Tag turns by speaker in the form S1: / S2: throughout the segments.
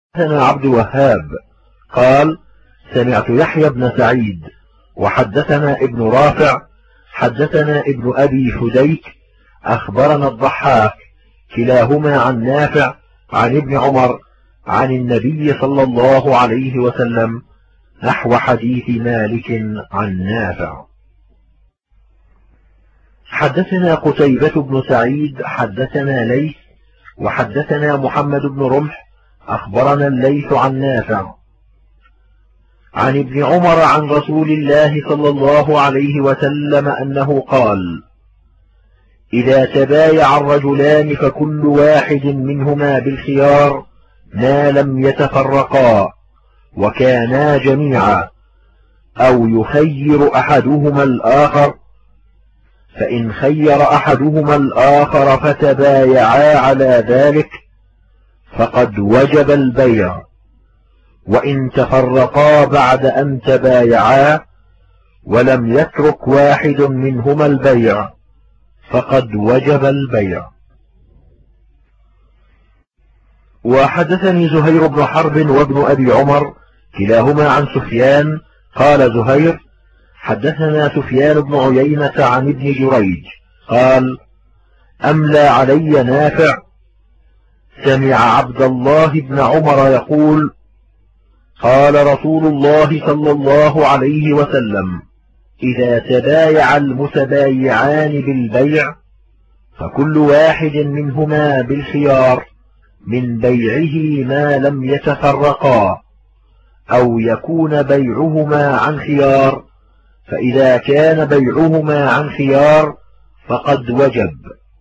S1: حدثنا عبد الوهاب قال سمعت يحيى بن سعيد وحدثنا ابن رافع حدثنا ابن أبي فديك أخبرنا الضحاك كلاهما عن نافع عن ابن عمر عن النبي صلى الله عليه وسلم نحو حديث مالك عن نافع. حدثنا قتيبة بن سعيد حدثنا ليث وحدثنا محمد بن رمح أخبرنا الليث عن نافع عن ابن عمر عن رسول الله صلى الله عليه وسلم أنه قال: إذا تبايع الرجلان فكل واحد منهما بالخيار ما لم يتفرقا وكانا جميعا، أو يخير أحدهما الآخر، فإن خير أحدهما الآخر فتبايعا على ذلك فقد وجب البيع، وإن تفرقا بعد أن تبايعا ولم يترك واحد منهما البيع فقد وجب البيع. وحدثني زهير بن حرب وابن أبي عمر كلاهما عن سفيان قال زهير: حدثنا سفيان بن عيينة عن ابن جريج قال: أملى علي نافع سمع عبد الله بن عمر يقول: قال رسول الله صلى الله عليه وسلم: إذا تبايع المتبايعان بالبيع فكل واحد منهما بالخيار من بيعه ما لم يتفرقا، أو يكون بيعهما عن خيار، فإذا كان بيعهما عن خيار فقد وجب.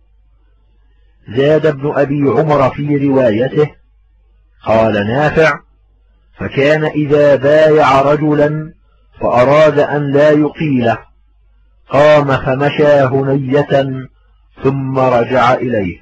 S1: زاد ابن أبي عمر في روايته: قال نافع: فكان إذا بايع رجلا فأراد أن لا يقيله قام فمشى هنية ثم رجع إليه.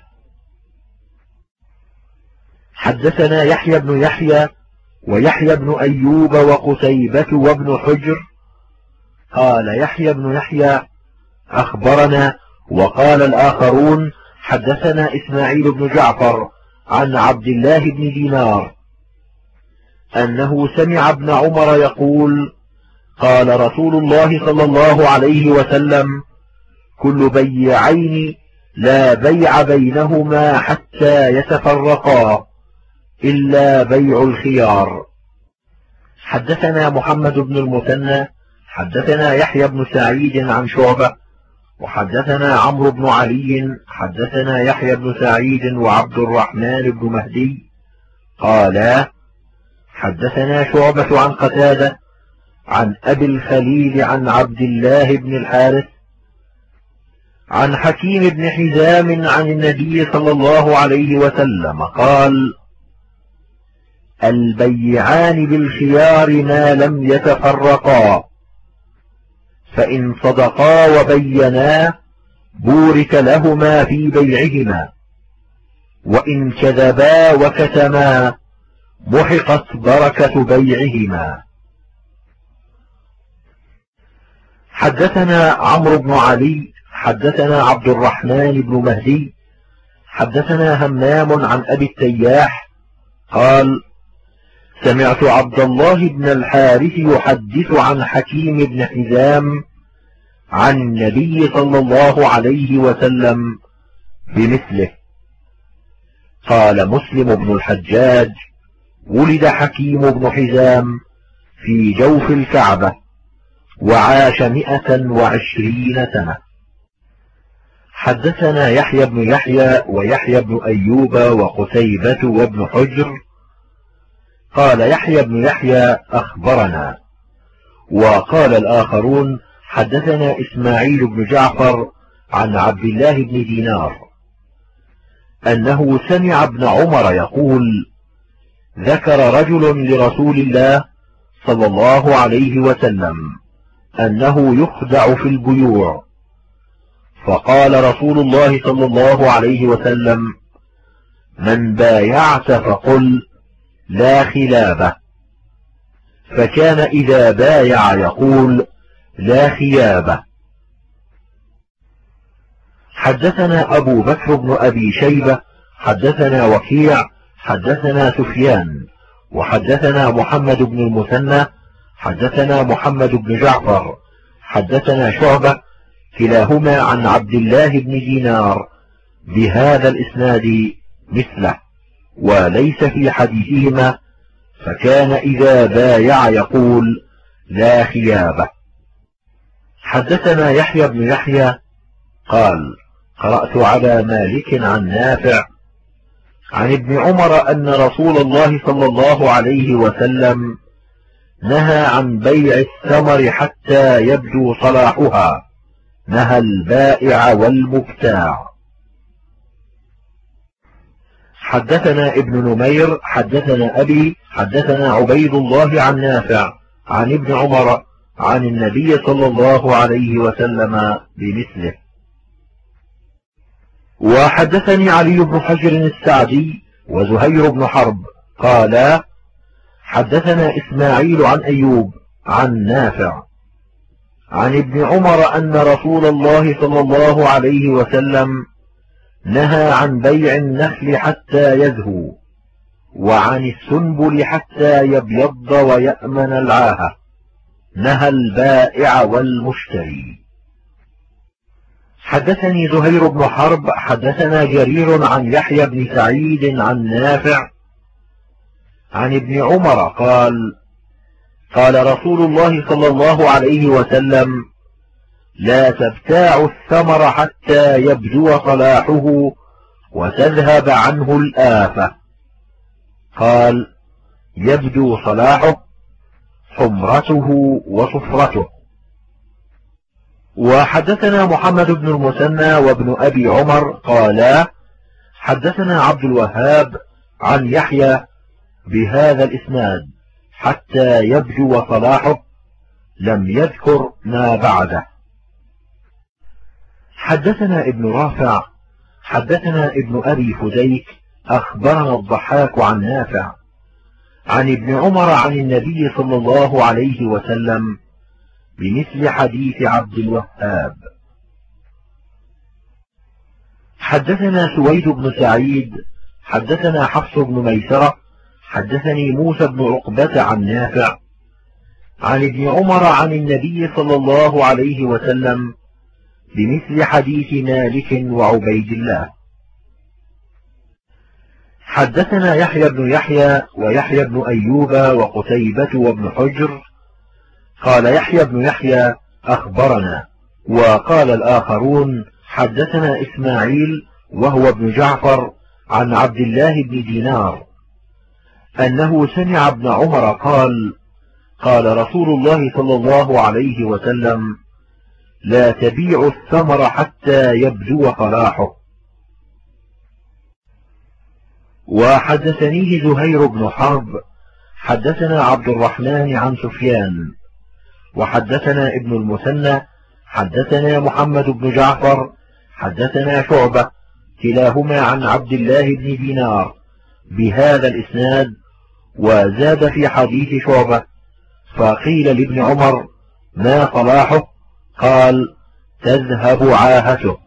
S1: حدثنا يحيى بن يحيى ويحيى بن أيوب وقتيبة وابن حجر قال يحيى بن يحيى أخبرنا، وقال الآخرون حدثنا إسماعيل بن جعفر عن عبد الله بن دينار أنه سمع ابن عمر يقول: قال رسول الله صلى الله عليه وسلم: كل بيعين لا بيع بينهما حتى يتفرقا إلا بيع الخيار. حدثنا محمد بن المثنى حدثنا يحيى بن سعيد عن شعبة وحدثنا عمرو بن علي حدثنا يحيى بن سعيد وعبد الرحمن بن مهدي قالا: حدثنا شعبة عن قتادة عن أبي الخليل عن عبد الله بن الحارث عن حكيم بن حزام عن النبي صلى الله عليه وسلم قال: البيعان بالخيار ما لم يتفرقا، فإن صدقا وبينا بورك لهما في بيعهما، وإن كذبا وكتما محقت بركة بيعهما. حدثنا عمرو بن علي حدثنا عبد الرحمن بن مهدي حدثنا همام عن أبي التياح قال: سمعت عبد الله بن الحارث يحدث عن حكيم بن حزام عن النبي صلى الله عليه وسلم بمثله. قال مسلم بن الحجاج: ولد حكيم بن حزام في جوف الكعبة وعاش 120 سنة. حدثنا يحيى بن يحيى ويحيى بن أيوب وقتيبة وابن حجر قال يحيى بن يحيى أخبرنا، وقال الآخرون حدثنا إسماعيل بن جعفر عن عبد الله بن دينار أنه سمع ابن عمر يقول: ذكر رجل لرسول الله صلى الله عليه وسلم أنه يخدع في البيوع، فقال رسول الله صلى الله عليه وسلم: من بايعت فقل لا خلابة، فكان إذا بايع يقول لا خيابة. حدثنا أبو بكر بن أبي شيبة حدثنا وكيع حدثنا سفيان وحدثنا محمد بن المثنى حدثنا محمد بن جعفر حدثنا شعبة كلاهما عن عبد الله بن دينار بهذا الإسناد مثله، وليس في حديثهما فكان إذا بايع يقول لا خيابة. حدثنا يحيى بن يحيى قال قرأت على مالك عن نافع عن ابن عمر أن رسول الله صلى الله عليه وسلم نهى عن بيع الثمر حتى يبدو صلاحها، نهى البائع والمبتاع. حدثنا ابن نمير حدثنا أبي حدثنا عبيد الله عن نافع عن ابن عمر عن النبي صلى الله عليه وسلم بمثله. وحدثني علي بن حجر السعدي وزهير بن حرب قالا حدثنا إسماعيل عن أيوب عن نافع عن ابن عمر أن رسول الله صلى الله عليه وسلم نهى عن بيع النخل حتى يزهو، وعن السنبل حتى يبيض ويأمن العاهة، نهى البائع والمشتري. حدثني زهير بن حرب حدثنا جرير عن يحيى بن سعيد عن نافع عن ابن عمر قال قال رسول الله صلى الله عليه وسلم لا تبتاعوا الثمر حتى يبدو صلاحه وتذهب عنه الآفة. قال يبدو صلاحه حمرته وصفرته. وحدثنا محمد بن المثنى وابن أبي عمر قالا حدثنا عبد الوهاب عن يحيى بهذا الإسناد حتى يبدو صلاحه، لم يذكر ما بعده. حدثنا ابن رافع حدثنا ابن أبي فديك أخبرنا الضحاك عن نافع عن ابن عمر عن النبي صلى الله عليه وسلم بمثل حديث عبد الوهاب. حدثنا سويد بن سعيد حدثنا حفص بن ميسرة حدثني موسى بن عقبة عن نافع عن ابن عمر عن النبي صلى الله عليه وسلم بمثل حديث مالك وعبيد الله. حدثنا يحيى بن يحيى ويحيى بن أيوب وقتيبة وابن حجر قال يحيى بن يحيى أخبرنا، وقال الآخرون حدثنا إسماعيل وهو ابن جعفر عن عبد الله بن دينار أنه سمع ابن عمر قال قال رسول الله صلى الله عليه وسلم لا تبيع الثمر حتى يبدو صلاحه. وحدثنيه زهير بن حرب حدثنا عبد الرحمن عن سفيان وحدثنا ابن المثنى حدثنا محمد بن جعفر حدثنا شعبة كلاهما عن عبد الله بن دينار بهذا الإسناد، وزاد في حديث شعبة فقيل لابن عمر ما صلاحه؟ قال تذهب عاهته.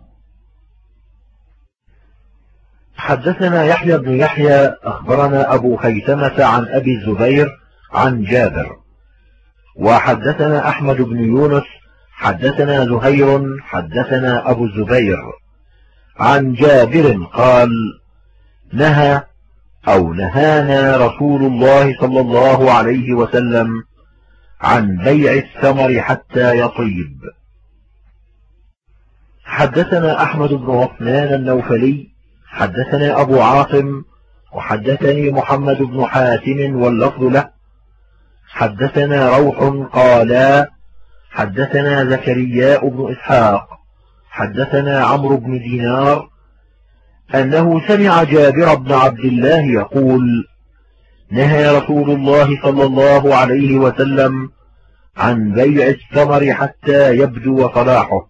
S1: حدثنا يحيى بن يحيى أخبرنا أبو خيثمة عن أبي الزبير عن جابر. وحدثنا أحمد بن يونس حدثنا زهير حدثنا أبو الزبير عن جابر قال نهى أو نهانا رسول الله صلى الله عليه وسلم عن بيع الثمر حتى يطيب. حدثنا أحمد بن عثمان النوفلي حدثنا أبو عاصم وحدثني محمد بن حاتم واللفظ له حدثنا روح قالا حدثنا زكرياء بن إسحاق حدثنا عمرو بن دينار أنه سمع جابر بن عبد الله يقول نهى رسول الله صلى الله عليه وسلم عن بيع الثمر حتى يبدو صلاحه.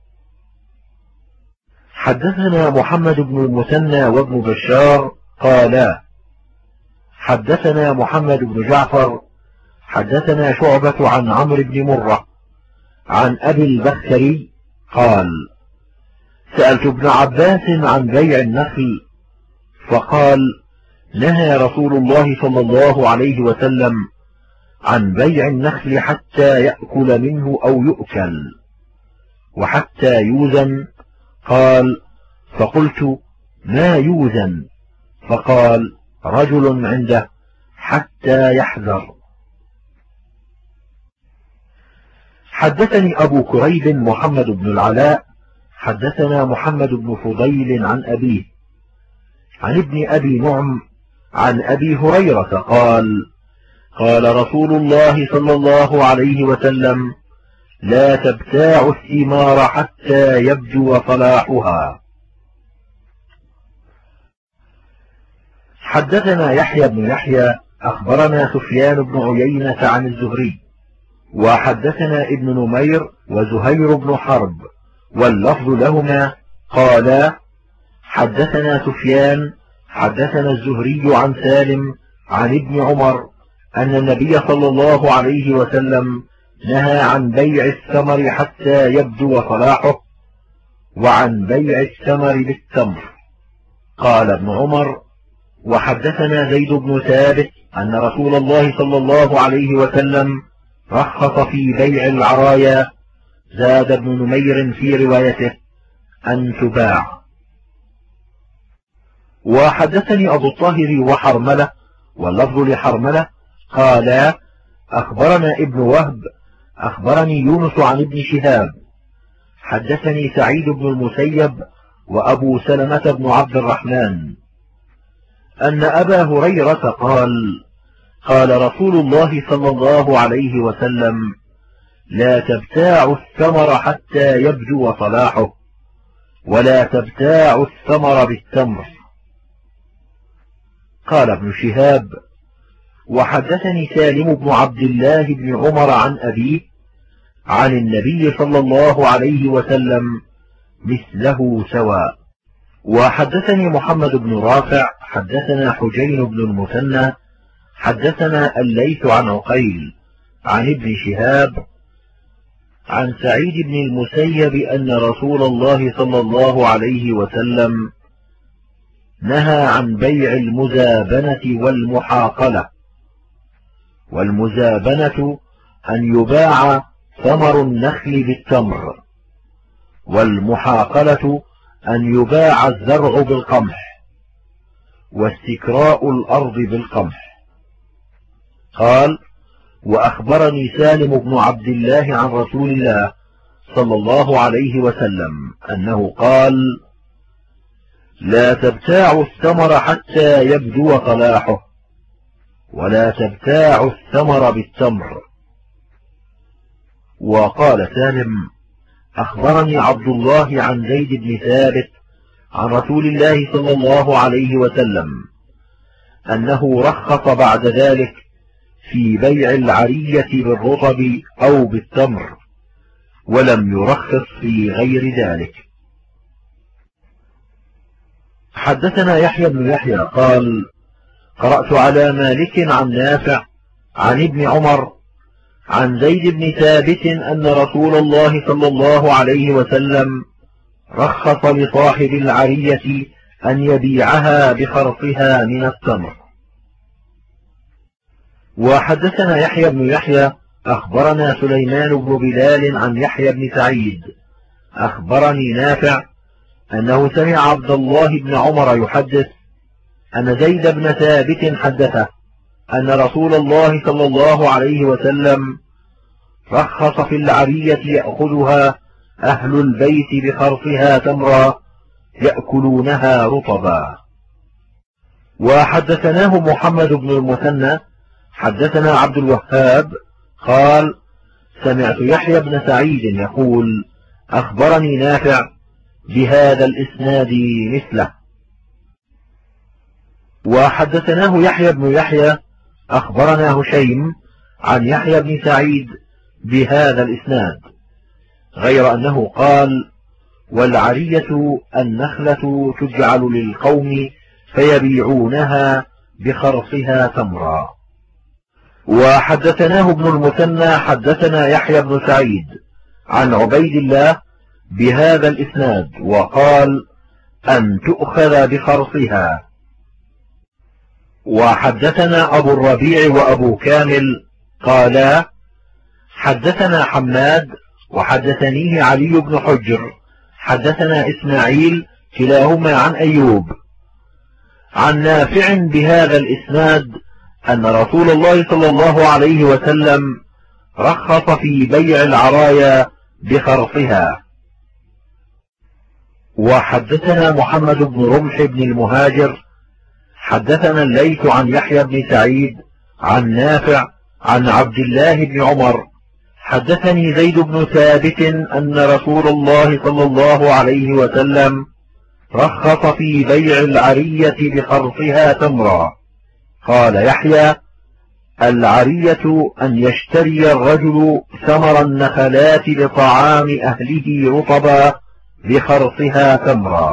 S1: حدثنا محمد بن المثنى وابن بشار قالا حدثنا محمد بن جعفر حدثنا شعبة عن عمرو بن مرة عن أبي البختري قال سألت ابن عباس عن بيع النخل فقال نهى رسول الله صلى الله عليه وسلم عن بيع النخل حتى يأكل منه أو يؤكل وحتى يوزن. قال: فقلت: ما يوزن؟ فقال: رجل عنده حتى يحذر. حدثني أبو كريب محمد بن العلاء حدثنا محمد بن فضيل عن أبيه عن ابن أبي نعم عن أبي هريرة قال: قال رسول الله صلى الله عليه وسلم: لا تبتاعوا الثمار حتى يبدو صلاحها. حدثنا يحيى بن يحيى أخبرنا سفيان بن عيينة عن الزهري وحدثنا ابن نمير وزهير بن حرب واللفظ لهما قالا: حدثنا سفيان حدثنا الزهري عن سالم عن ابن عمر أن النبي صلى الله عليه وسلم نهى عن بيع الثمر حتى يبدو صلاحه وعن بيع الثمر بالتمر. قال ابن عمر: وحدثنا زيد بن ثابت أن رسول الله صلى الله عليه وسلم رخص في بيع العرايا. زاد ابن نمير في روايته: أن تباع. وحدثني أبو الطاهر وحرملة واللفظ لحرملة قالا: أخبرنا ابن وهب أخبرني يونس عن ابن شهاب حدثني سعيد بن المسيب وأبو سلمة بن عبد الرحمن أن أبا هريرة قال: قال رسول الله صلى الله عليه وسلم: لا تبتاعوا الثمر حتى يبدو صلاحه ولا تبتاعوا الثمر بالتمر. قال ابن شهاب: وحدثني سالم بن عبد الله بن عمر عن أبيه عن النبي صلى الله عليه وسلم مثله سواء. وحدثني محمد بن رافع حدثنا حجين بن المثنى حدثنا الليث عن عقيل عن ابن شهاب عن سعيد بن المسيب أن رسول الله صلى الله عليه وسلم نهى عن بيع المزابنة والمحاقلة. والمزابنة أن يباع ثمر النخل بالتمر، والمحاقلة أن يباع الزرع بالقمح، واستكراء الأرض بالقمح. قال: وأخبرني سالم بن عبد الله عن رسول الله صلى الله عليه وسلم أنه قال: لا تبتاعوا الثمر حتى يبدو صلاحه ولا تبتاعوا الثمر بالتمر. وقال سالم: أخبرني عبد الله عن زيد بن ثابت عن رسول الله صلى الله عليه وسلم أنه رخص بعد ذلك في بيع العرية بالرطب أو بالتمر، ولم يرخص في غير ذلك. حدثنا يحيى بن يحيى قال: قرأت على مالك عن نافع عن ابن عمر عن زيد بن ثابت أن رسول الله صلى الله عليه وسلم رخص لصاحب العرية أن يبيعها بخرصها من التمر. وحدثنا يحيى بن يحيى أخبرنا سليمان بن بلال عن يحيى بن سعيد أخبرني نافع أنه سمع عبد الله بن عمر يحدث أن زيد بن ثابت حدثه أن رسول الله صلى الله عليه وسلم رخص في العرية يأخذها أهل البيت بخرصها تمرا يأكلونها رطبا. وحدثناه محمد بن المثنى حدثنا عبد الوهاب قال: سمعت يحيى بن سعيد يقول: أخبرني نافع بهذا الإسناد مثله. وحدثناه يحيى بن يحيى أخبرنا هشيم عن يحيى بن سعيد بهذا الإسناد، غير أنه قال: والعرية النخلة تجعل للقوم فيبيعونها بخرصها تمرا. وحدثناه ابن المثنى حدثنا يحيى بن سعيد عن عبيد الله بهذا الإسناد وقال: أن تؤخذ بخرصها. وحدثنا أبو الربيع وأبو كامل قالا حدثنا حماد وحدثنيه علي بن حجر حدثنا إسماعيل كلاهما عن أيوب عن نافع بهذا الإسناد أن رسول الله صلى الله عليه وسلم رخص في بيع العرايا بخرصها. وحدثنا محمد بن رمح بن المهاجر حدثنا الليث عن يحيى بن سعيد عن نافع عن عبد الله بن عمر حدثني زيد بن ثابت أن رسول الله صلى الله عليه وسلم رخص في بيع العرية بخرصها تمرا. قال يحيى العرية أن يشتري الرجل ثمر النخلات لطعام أهله رطبا بخرصها تمرا.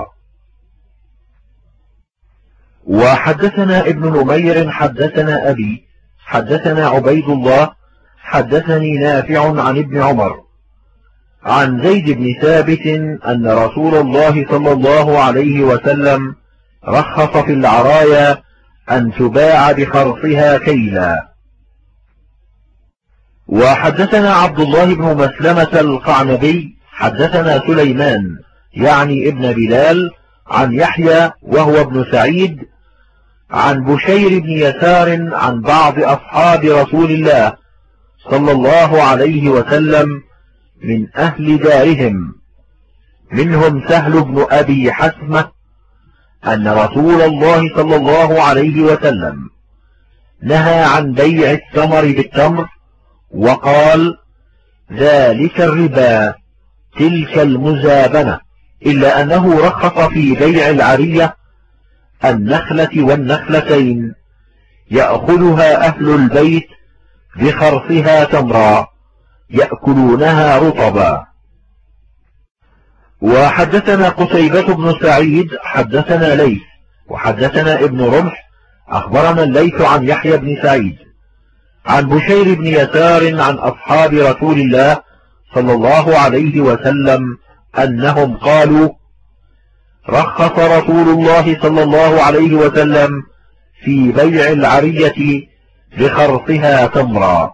S1: وحدثنا ابن نمير حدثنا أبي حدثنا عبيد الله حدثني نافع عن ابن عمر عن زيد بن ثابت أن رسول الله صلى الله عليه وسلم رخص في العرايا أن تباع بخرصها كيلا. وحدثنا عبد الله بن مسلمة القعنبي حدثنا سليمان يعني ابن بلال عن يحيى وهو ابن سعيد عن بشير بن يسار عن بعض أصحاب رسول الله صلى الله عليه وسلم من أهل دارهم منهم سهل بن أبي حسمة أن رسول الله صلى الله عليه وسلم نهى عن بيع الثمر بالتمر وقال ذلك الربا تلك المزابنة، إلا أنه رخص في بيع العرية النخلة والنخلتين يأخذها أهل البيت بخرصها تمرا يأكلونها رطبا. وحدثنا قتيبة بن سعيد حدثنا ليث وحدثنا ابن رمح أخبرنا الليث عن يحيى بن سعيد عن بشير بن يسار عن أصحاب رسول الله صلى الله عليه وسلم أنهم قالوا رخص رسول الله صلى الله عليه وسلم في بيع العرية بخرصها تمرا.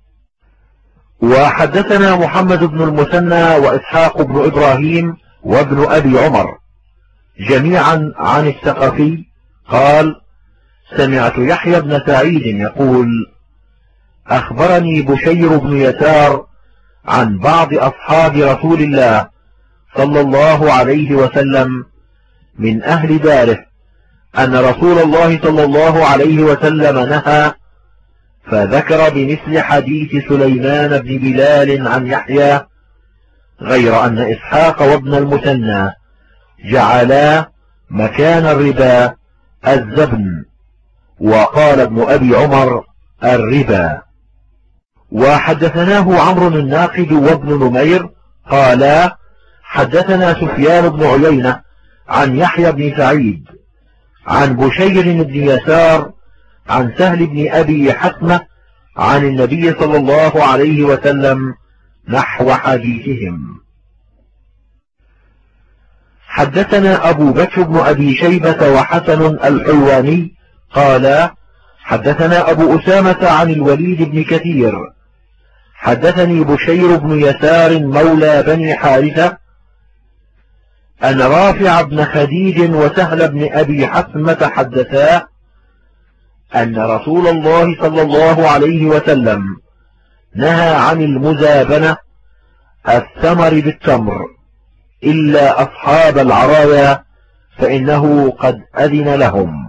S1: وحدثنا محمد بن المثنى وإسحاق بن إبراهيم وابن أبي عمر جميعا عن الثقفي قال سمعت يحيى بن سعيد يقول أخبرني بشير بن يسار عن بعض أصحاب رسول الله صلى الله عليه وسلم من أهل داره أن رسول الله صلى الله عليه وسلم نهى، فذكر بمثل حديث سليمان بن بلال عن يحيى، غير أن إسحاق وابن المثنى جعلا مكان الربا الزبن، وقال ابن أبي عمر الربا. وحدثناه عمرو الناقد وابن نمير قالا حدثنا سفيان بن عيينة عن يحيى بن سعيد عن بشير بن يسار عن سهل بن أبي حسمة عن النبي صلى الله عليه وسلم نحو حديثهم. حدثنا أبو بكر بن أبي شيبة وحسن الحلواني قالا حدثنا أبو أسامة عن الوليد بن كثير حدثني بشير بن يسار مولى بني حارثة أن رافع بن خديج وسهل بن أبي حسمة حدثا أن رسول الله صلى الله عليه وسلم نهى عن المزابنة الثمر بالتمر إلا أصحاب العرايا فإنه قد أذن لهم.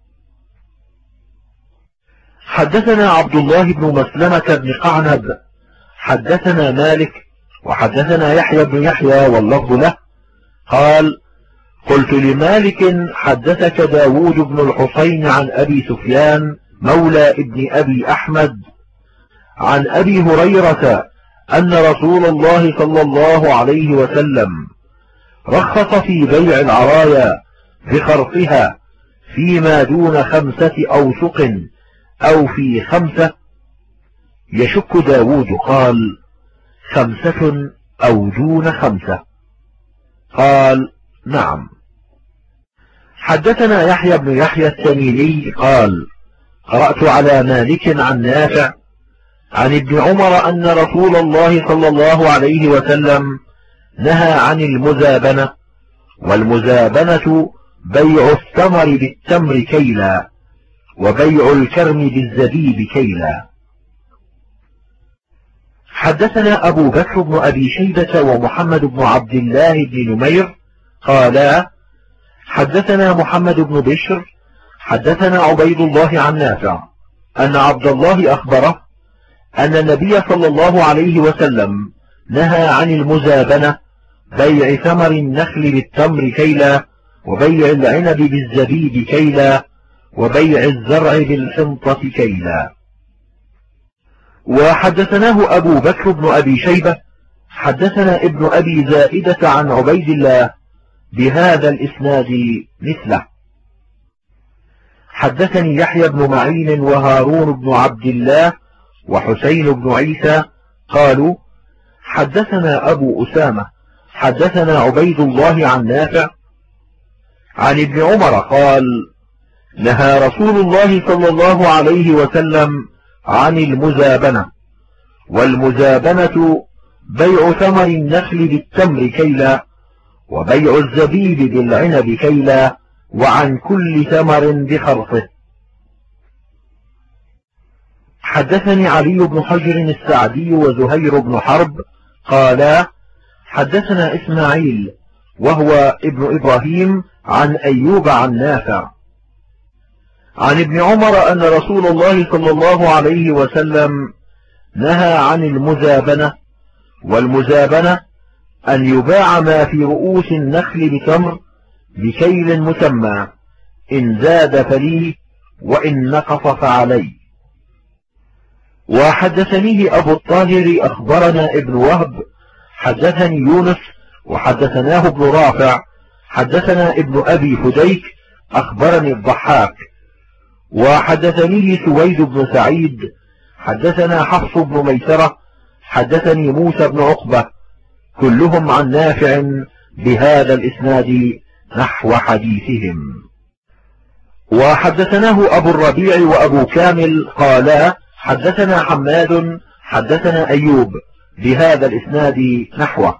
S1: حدثنا عبد الله بن مسلمة بن قعنب حدثنا مالك وحدثنا يحيى بن يحيى واللفظ له قال قلت لمالك حدثك داود بن الحصين عن أبي سفيان مولى ابن أبي أحمد عن أبي هريرة أن رسول الله صلى الله عليه وسلم رخص في بيع العرايا بخرصها فيما دون 5 أوسق أو في 5. يشك داود قال 5 أو دون 5؟ قال نعم. حدثنا يحيى بن يحيى التميمي قال قرأت على مالك عن نافع عن ابن عمر أن رسول الله صلى الله عليه وسلم نهى عن المزابنة، والمزابنة بيع الثمر بالتمر كيلا، وبيع الكرم بالزبيب كيلا. حدثنا أبو بكر بن أبي شيبة ومحمد بن عبد الله بن نمير قالا حدثنا محمد بن بشر حدثنا عبيد الله عن نافع أن عبد الله أخبره أن النبي صلى الله عليه وسلم نهى عن المزابنة، بيع ثمر النخل بالتمر كيلا، وبيع العنب بالزبيب كيلا، وبيع الزرع بالحنطة كيلا. وحدثناه أبو بكر بن أبي شيبة حدثنا ابن أبي زائدة عن عبيد الله بهذا الإسناد مثله. حدثني يحيى بن معين وهارون بن عبد الله وحسين بن عيسى قالوا حدثنا أبو أسامة حدثنا عبيد الله عن نافع عن ابن عمر قال نهى رسول الله صلى الله عليه وسلم عن المزابنة، والمزابنة بيع ثمر النخل بالتمر كيلا، وبيع الزبيب بالعنب كيلا، وعن كل ثمر بخرصه. حدثني علي بن حجر السعدي وزهير بن حرب قالا حدثنا إسماعيل وهو ابن إبراهيم عن أيوب عن نافع عن ابن عمر أن رسول الله صلى الله عليه وسلم نهى عن المزابنة، والمزابنة أن يباع ما في رؤوس النخل بتمر بكيل مسمى، إن زاد فليه وإن نقص فعليه. وحدثنيه أبو الطاهر أخبرنا ابن وهب حدثني يونس وحدثناه ابن رافع حدثنا ابن أبي فديك أخبرني الضحاك وحدثنيه سويد بن سعيد حدثنا حفص بن ميسرة حدثني موسى بن عقبة كلهم عن نافع بهذا الإسناد نحو حديثهم. وحدثناه أبو الربيع وأبو كامل قالا حدثنا حماد حدثنا أيوب بهذا الإسناد نحوه.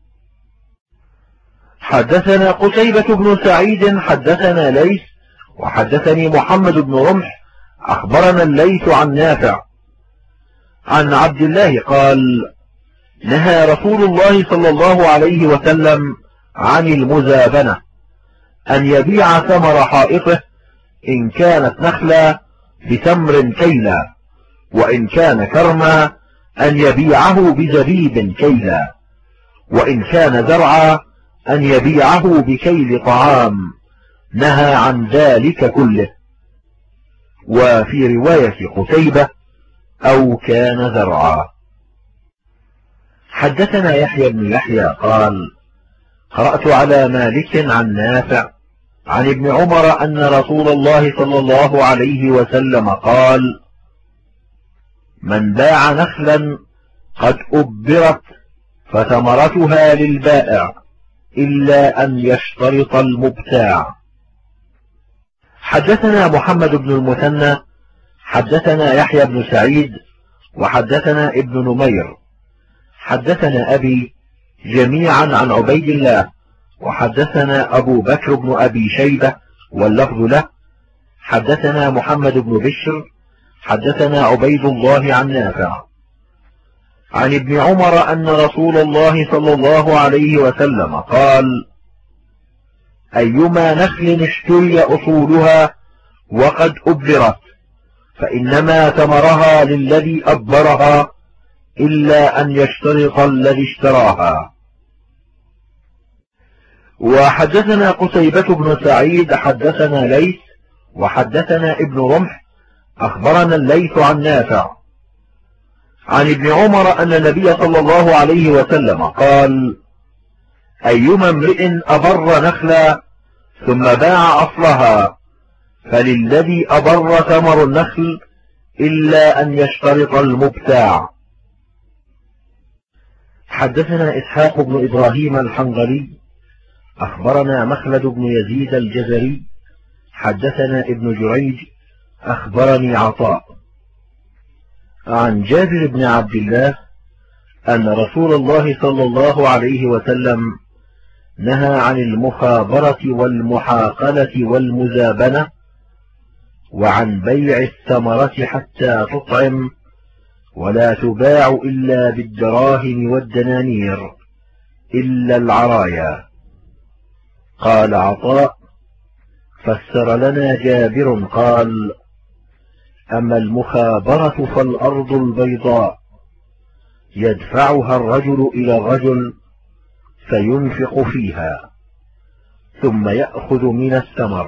S1: حدثنا قتيبة بن سعيد حدثنا ليث وحدثني محمد بن رمح أخبرنا الليث عن نافع عن عبد الله قال نهى رسول الله صلى الله عليه وسلم عن المزابنة، أن يبيع ثمر حائطه إن كانت نخلا بتمر كيلا، وإن كان كرما أن يبيعه بزبيب كيلا، وإن كان زرعا أن يبيعه بكيل طعام، نهى عن ذلك كله. وفي رواية قتيبة أو كان زرعا. حدثنا يحيى بن يحيى قال قرأت على مالك عن نافع عن ابن عمر أن رسول الله صلى الله عليه وسلم قال من باع نخلا قد أبرت فثمرتها للبائع إلا أن يشترط المبتاع. حدثنا محمد بن المثنى حدثنا يحيى بن سعيد وحدثنا ابن نمير حدثنا أبي جميعا عن عبيد الله وحدثنا أبو بكر بن أبي شيبة واللفظ له حدثنا محمد بن بشر حدثنا عبيد الله عن نافع عن ابن عمر أن رسول الله صلى الله عليه وسلم قال أيما نخل اشتري أصولها وقد أبرت فإنما ثمرها للذي أبرها إلا أن يشترط الذي اشتراها. وحدثنا قتيبة بن سعيد حدثنا ليث وحدثنا ابن رمح أخبرنا الليث عن نافع عن ابن عمر أن النبي صلى الله عليه وسلم قال أيما امرئ أبر نخلا ثم باع أصلها فللذي أبر ثمر النخل إلا أن يشترط المبتاع. حدثنا إسحاق بن إبراهيم الحنظلي أخبرنا مخلد بن يزيد الجزري حدثنا ابن جريج أخبرني عطاء عن جابر بن عبد الله أن رسول الله صلى الله عليه وسلم نهى عن المخابرة والمحاقلة والمزابنة وعن بيع الثمرة حتى تطعم ولا تباع إلا بالدراهم والدنانير إلا العرايا. قال عطاء فسر لنا جابر قال أما المخابرة فالأرض البيضاء يدفعها الرجل إلى الرجل فينفق فيها ثم يأخذ من الثمر.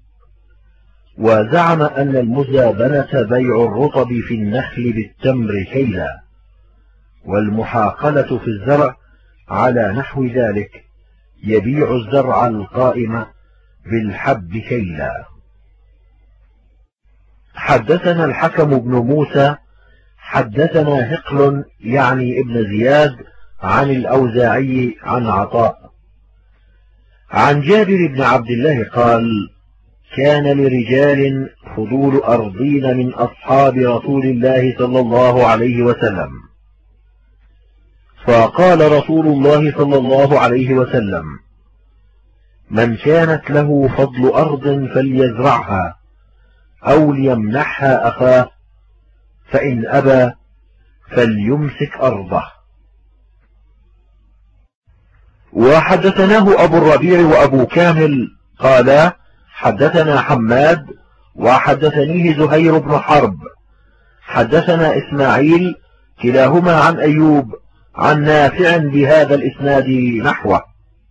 S1: وزعم أن المزابنة بيع الرطب في النخل بالتمر كيلا والمحاقلة في الزرع على نحو ذلك يبيع الزرع القائم بالحب كيلا. حدثنا الحكم بن موسى حدثنا هقل يعني ابن زياد عن الأوزاعي عن عطاء عن جابر بن عبد الله قال كان لرجال فضول أرضين من أصحاب رسول الله صلى الله عليه وسلم، فقال رسول الله صلى الله عليه وسلم من كانت له فضل أرض فليزرعها أو ليمنحها أخاه فإن أبى فليمسك أرضه. وحدثناه أبو الربيع وأبو كامل قالا حدثنا حماد وحدثنيه زهير بن حرب حدثنا إسماعيل كلاهما عن أيوب عن نافع بهذا الإسناد نحوه.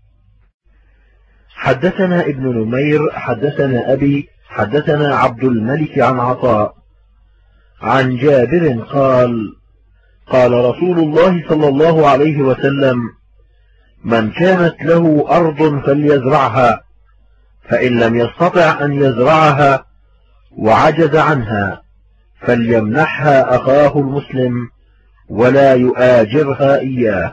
S1: حدثنا ابن نمير حدثنا أبي حدثنا عبد الملك عن عطاء عن جابر قال قال رسول الله صلى الله عليه وسلم من كانت له أرض فليزرعها فإن لم يستطع أن يزرعها وعجز عنها فليمنحها أخاه المسلم ولا يؤاجرها إياه.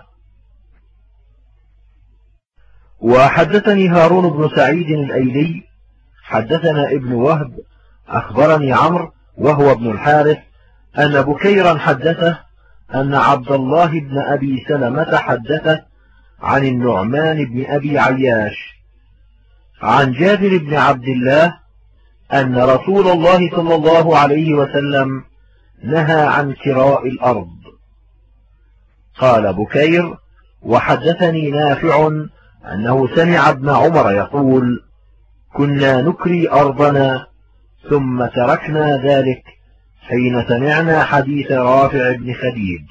S1: وحدثني هارون بن سعيد الأيلي حدثنا ابن وهب أخبرني عمرو وهو ابن الحارث أن بكيرا حدثه أن عبد الله بن أبي سلمة حدثه عن النعمان بن أبي عياش عن جابر بن عبد الله أن رسول الله صلى الله عليه وسلم نهى عن كراء الأرض. قال بكير وحدثني نافع أنه سمع ابن عمر يقول كنا نكري أرضنا ثم تركنا ذلك حين سمعنا حديث رافع بن خديج.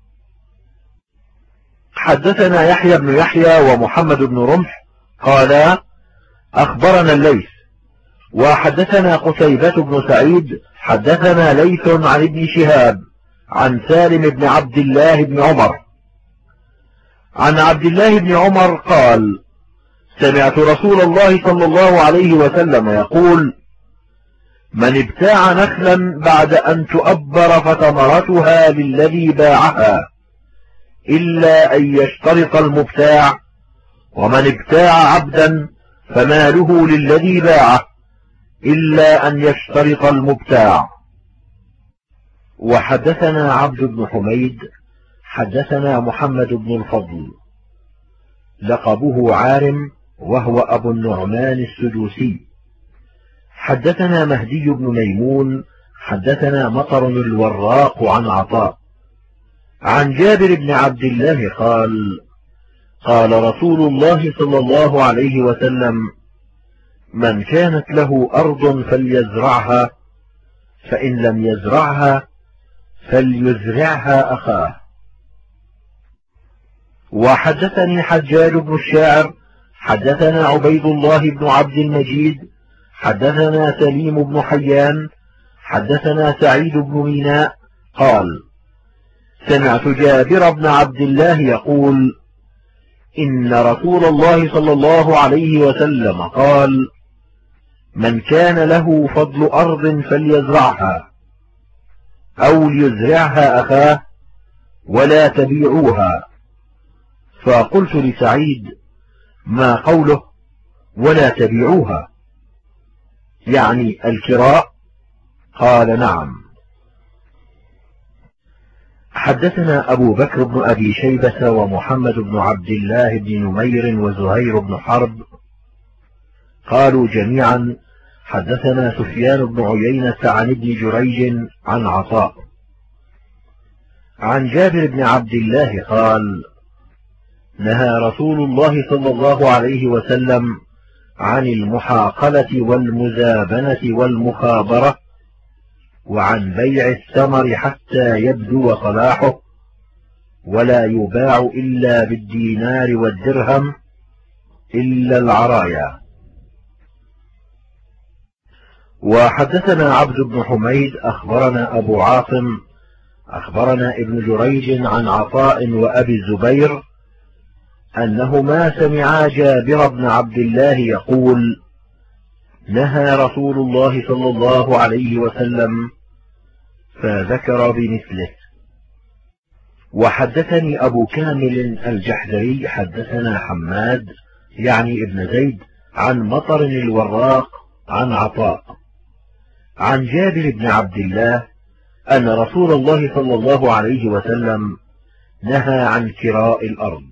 S1: حدثنا يحيى بن يحيى ومحمد بن رمح قالا أخبرنا الليث وحدثنا قتيبة بن سعيد حدثنا ليث عن ابن شهاب عن سالم بن عبد الله بن عمر عن عبد الله بن عمر قال سمعت رسول الله صلى الله عليه وسلم يقول من ابتاع نخلا بعد أن تؤبر فثمرتها للذي باعها إلا أن يشترط المبتاع ومن ابتاع عبدا فماله للذي باعه إلا أن يشترط المبتاع. وحدثنا عبد بن حميد حدثنا محمد بن الفضل لقبه عارم وهو أبو النعمان السدوسي حدثنا مهدي بن ميمون حدثنا مطر الوراق عن عطاء عن جابر بن عبد الله قال قال رسول الله صلى الله عليه وسلم من كانت له أرض فليزرعها فإن لم يزرعها فليزرعها أخاه. وحدثني حجاج بن الشاعر حدثنا عبيد الله بن عبد المجيد حدثنا سليم بن حيان حدثنا سعيد بن ميناء قال سمعت جابر بن عبد الله يقول إن رسول الله صلى الله عليه وسلم قال من كان له فضل أرض فليزرعها أو ليزرعها أخاه ولا تبيعوها. فقلت لسعيد ما قوله ولا تبيعوها يعني الكراء؟ قال نعم. حدثنا أبو بكر بن أبي شيبة ومحمد بن عبد الله بن نمير وزهير بن حرب قالوا جميعا حدثنا سفيان بن عيينة عن ابن جريج عن عطاء عن جابر بن عبد الله قال نهى رسول الله صلى الله عليه وسلم عن المحاقلة والمزابنة والمخابرة وعن بيع الثمر حتى يبدو صلاحه ولا يباع إلا بالدينار والدرهم إلا العرايا. وحدثنا عبد بن حميد أخبرنا أبو عاصم أخبرنا ابن جريج عن عطاء وأبي الزبير أنهما سمعا جابر بن عبد الله يقول نهى رسول الله صلى الله عليه وسلم فذكر بمثله. وحدثني أبو كامل الجحدري حدثنا حماد يعني ابن زيد عن مطر الوراق عن عطاء عن جابر بن عبد الله أن رسول الله صلى الله عليه وسلم نهى عن كراء الأرض.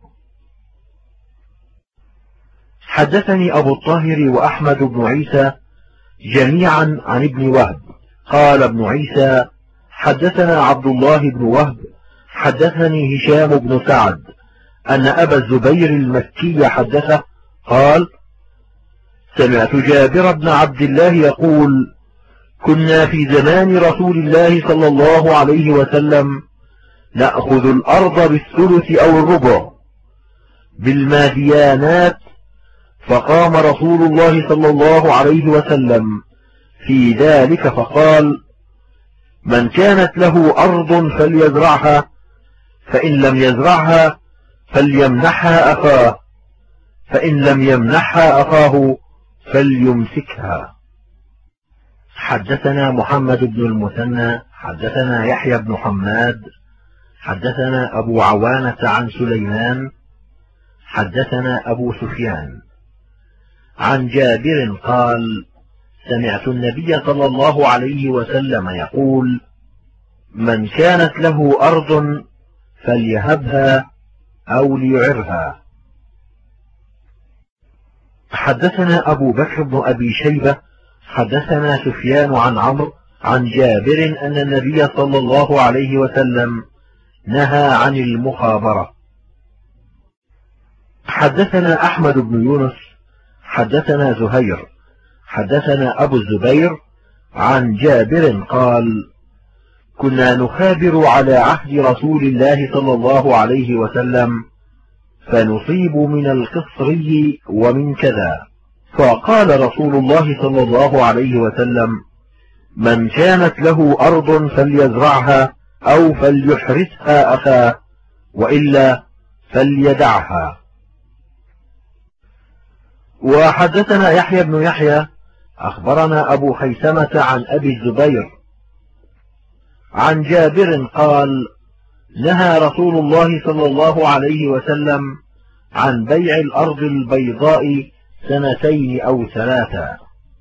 S1: حدثني أبو الطاهر وأحمد بن عيسى جميعا عن ابن وهب قال ابن عيسى حدثنا عبد الله بن وهب حدثني هشام بن سعد أن أبا الزبير المكي حدثه قال سمعت جابر بن عبد الله يقول كنا في زمان رسول الله صلى الله عليه وسلم نأخذ الأرض بالثلث أو الربع بالماديانات فقام رسول الله صلى الله عليه وسلم في ذلك فقال من كانت له أرض فليزرعها فإن لم يزرعها فليمنحها أخاه فإن لم يمنحها أخاه فليمسكها. حدثنا محمد بن المثنى حدثنا يحيى بن حماد حدثنا أبو عوانة عن سليمان حدثنا أبو سفيان عن جابر قال سمعت النبي صلى الله عليه وسلم يقول من كانت له أرض فليهبها أو ليعرها. حدثنا أبو بكر بن أبي شيبة حدثنا سفيان عن عمرو عن جابر أن النبي صلى الله عليه وسلم نهى عن المخابرة. حدثنا أحمد بن يونس حدثنا زهير حدثنا أبو الزبير عن جابر قال كنا نخابر على عهد رسول الله صلى الله عليه وسلم فنصيب من القصري ومن كذا فقال رسول الله صلى الله عليه وسلم من كانت له أرض فليزرعها أو فليحرثها أخاه وإلا فليدعها. وحدثنا يحيى بن يحيى أخبرنا أبو خيثمة عن أبي الزبير عن جابر قال نهى رسول الله صلى الله عليه وسلم عن بيع الأرض البيضاء 2 أو 3.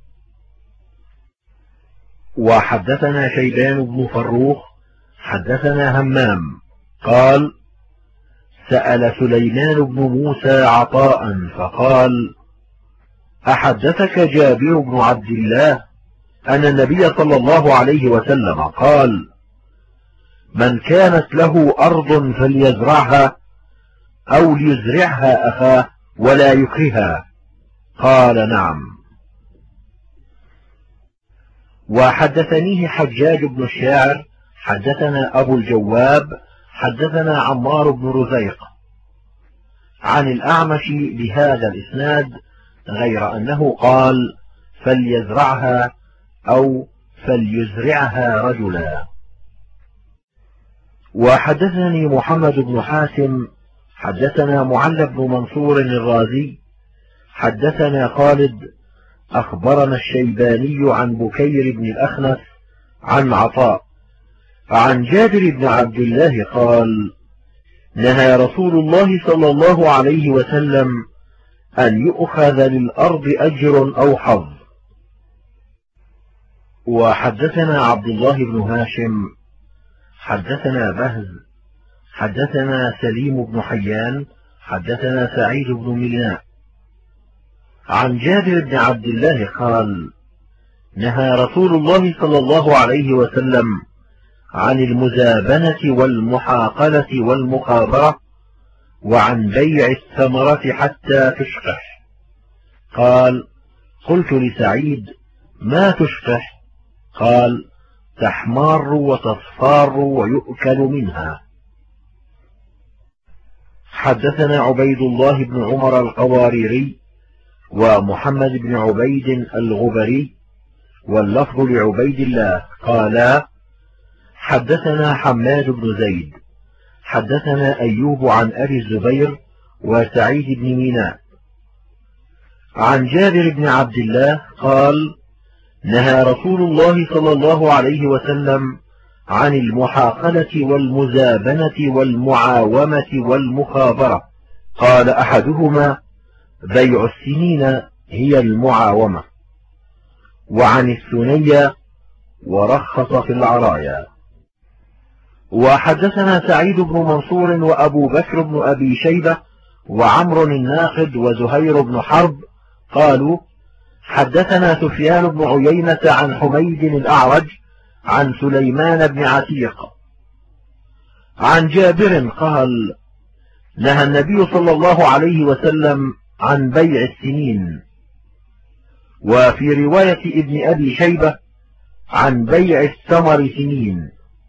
S1: وحدثنا شيبان بن فروخ حدثنا همام قال سأل سليمان بن موسى عطاء فقال أحدثك جابر بن عبد الله أن النبي صلى الله عليه وسلم قال من كانت له أرض فليزرعها أو ليزرعها أخاه ولا يكرهها؟ قال نعم. وحدثنيه حجاج بن الشاعر حدثنا أبو الجواب حدثنا عمار بن رزيق عن الأعمش بهذا الإسناد غير أنه قال فليزرعها أو فليزرعها رجلا. وحدثني محمد بن حاتم حدثنا معل بن منصور الرازي حدثنا خالد أخبرنا الشيباني عن بكير بن الأخنس عن عطاء عن جابر بن عبد الله قال نهى رسول الله صلى الله عليه وسلم أن يؤخذ للأرض أجر أو حظ. وحدثنا عبد الله بن هاشم حدثنا بهز حدثنا سليم بن حيان حدثنا سعيد بن ميناء عن جابر بن عبد الله قال: نهى رسول الله صلى الله عليه وسلم عن المزابنة والمحاقلة والمخابرة وعن بيع الثمرة حتى تشقح. قال: قلت لسعيد: ما تشقح؟ قال: تحمار وتصفار ويؤكل منها. حدثنا عبيد الله بن عمر القواريري ومحمد بن عبيد الغبري واللفظ لعبيد الله قالا: حدثنا حماد بن زيد حدثنا أيوب عن أبي الزبير وسعيد بن ميناء عن جابر بن عبد الله قال: نهى رسول الله صلى الله عليه وسلم عن المحاقلة والمزابنة والمعاومة والمخابرة. قال أحدهما: بيع السنين هي المعاومة، وعن الثنيا ورخص في العرايا. وحدثنا سعيد بن منصور وأبو بكر بن أبي شيبة وعمر الناقد وزهير بن حرب قالوا: حدثنا سفيان بن عيينة عن حميد الأعرج عن سليمان بن عتيق عن جابر قال: نهى النبي صلى الله عليه وسلم عن بيع السنين. وفي رواية ابن أبي شيبة عن بيع الثمر سنين.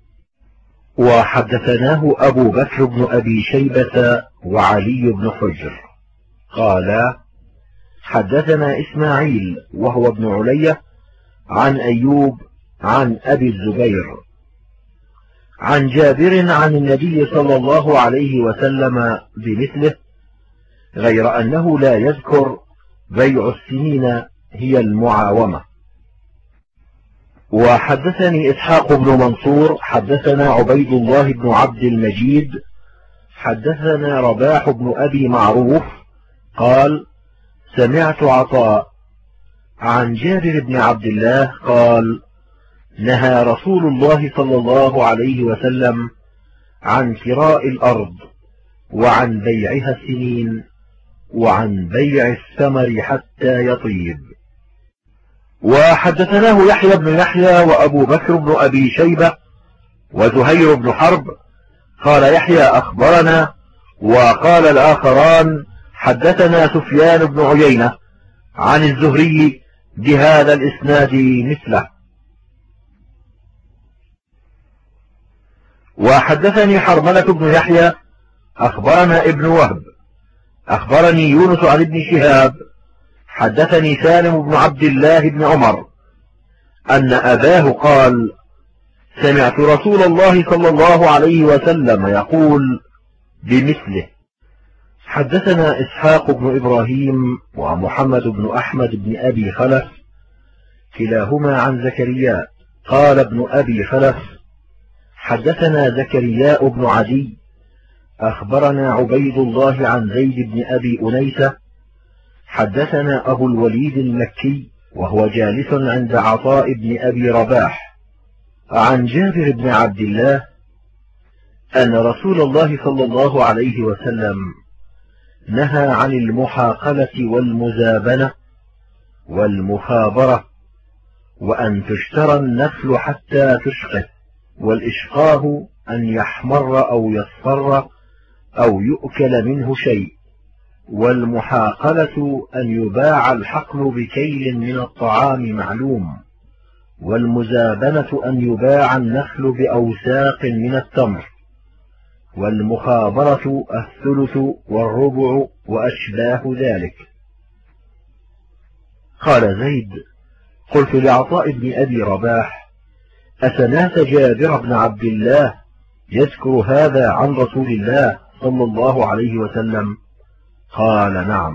S1: وحدثناه أبو بكر بن أبي شيبة وعلي بن حجر قالا: حدثنا إسماعيل وهو ابن علية عن أيوب عن أبي الزبير عن جابر عن النبي صلى الله عليه وسلم بمثله، غير أنه لا يذكر بيع السنين هي المعاومة. وحدثني إسحاق بن منصور حدثنا عبيد الله بن عبد المجيد حدثنا رباح بن أبي معروف قال: سمعت عطاء عن جابر بن عبد الله قال: نهى رسول الله صلى الله عليه وسلم عن كراء الأرض وعن بيعها السنين وعن بيع الثمر حتى يطيب. وحدثناه يحيى بن يحيى وأبو بكر بن أبي شيبة وزهير بن حرب قال يحيى: أخبرنا. وقال الآخران: حدثنا سفيان بن عيينة عن الزهري بهذا الإسناد مثله. وحدثني حرملة بن يحيى أخبرنا ابن وهب أخبرني يونس عن ابن شهاب حدثني سالم بن عبد الله بن عمر أن أباه قال: سمعت رسول الله صلى الله عليه وسلم يقول بمثله. حدثنا إسحاق بن إبراهيم ومحمد بن أحمد بن أبي خلف كلاهما عن زكريا قال ابن أبي خلف: حدثنا زكرياء بن عدي أخبرنا عبيد الله عن زيد بن أبي أنيسة حدثنا أبو الوليد المكي وهو جالس عند عطاء بن أبي رباح عن جابر بن عبد الله أن رسول الله صلى الله عليه وسلم نهى عن المحاقلة والمزابنة والمخابرة، وأن تشترى النخل حتى تشقه، والإشقاه أن يحمر أو يصفر أو يؤكل منه شيء، والمحاقلة أن يباع الحقل بكيل من الطعام معلوم، والمزابنة أن يباع النخل بأوساق من التمر، والمخابرة الثلث والربع وأشباه ذلك. قال زيد: قلت لعطاء بن أبي رباح: أسمعت جابر بن عبد الله يذكر هذا عن رسول الله صلى الله عليه وسلم؟ قال: نعم.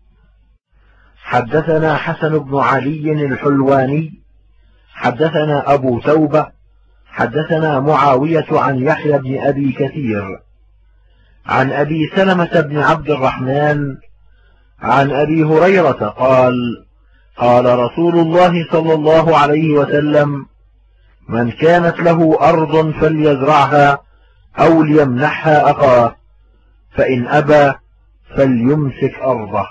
S1: حدثنا حسن بن علي الحلواني حدثنا أبو توبة حدثنا معاوية عن يحيى بن أبي كثير عن أبي سلمة بن عبد الرحمن عن أبي هريرة قال: قال رسول الله صلى الله عليه وسلم: من كانت له أرض فليزرعها أو ليمنحها أخاه، فإن أبى فليمسك أرضه.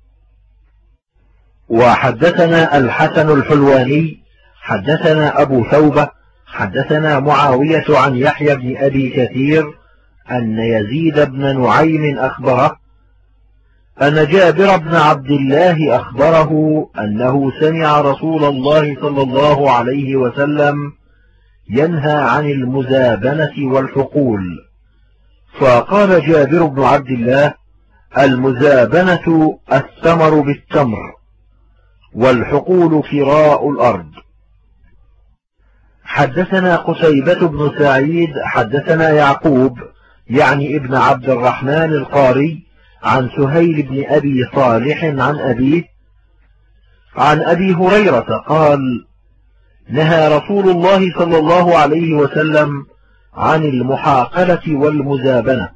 S1: وحدثنا الحسن الحلواني حدثنا أبو ثوبة حدثنا معاوية عن يحيى بن أبي كثير أن يزيد بن نعيم أخبره أن جابر بن عبد الله أخبره أنه سمع رسول الله صلى الله عليه وسلم ينهى عن المزابنة والحقول، فقال جابر بن عبد الله: المزابنة الثمر بالتمر، والحقول كراء الأرض. حدثنا قتيبة بن سعيد حدثنا يعقوب يعني ابن عبد الرحمن القاري عن سهيل بن أبي صالح عن أبيه عن أبي هريرة قال: نهى رسول الله صلى الله عليه وسلم عن المحاقلة والمزابنة.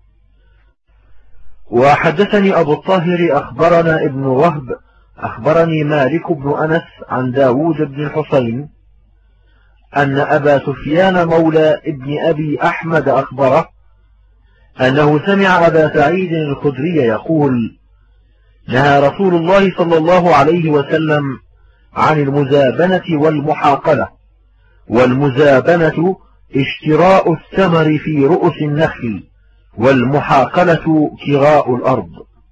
S1: وحدثني أبو الطاهر أخبرنا ابن وهب أخبرني مالك بن أنس عن داود بن الحسين أن أبا سفيان مولى ابن أبي أحمد أخبره أنه سمع أبا سعيد الخدري يقول: نهى رسول الله صلى الله عليه وسلم عن المزابنة والمحاقلة، والمزابنة اشتراء الثمر في رؤوس النخل، والمحاقلة كراء الأرض.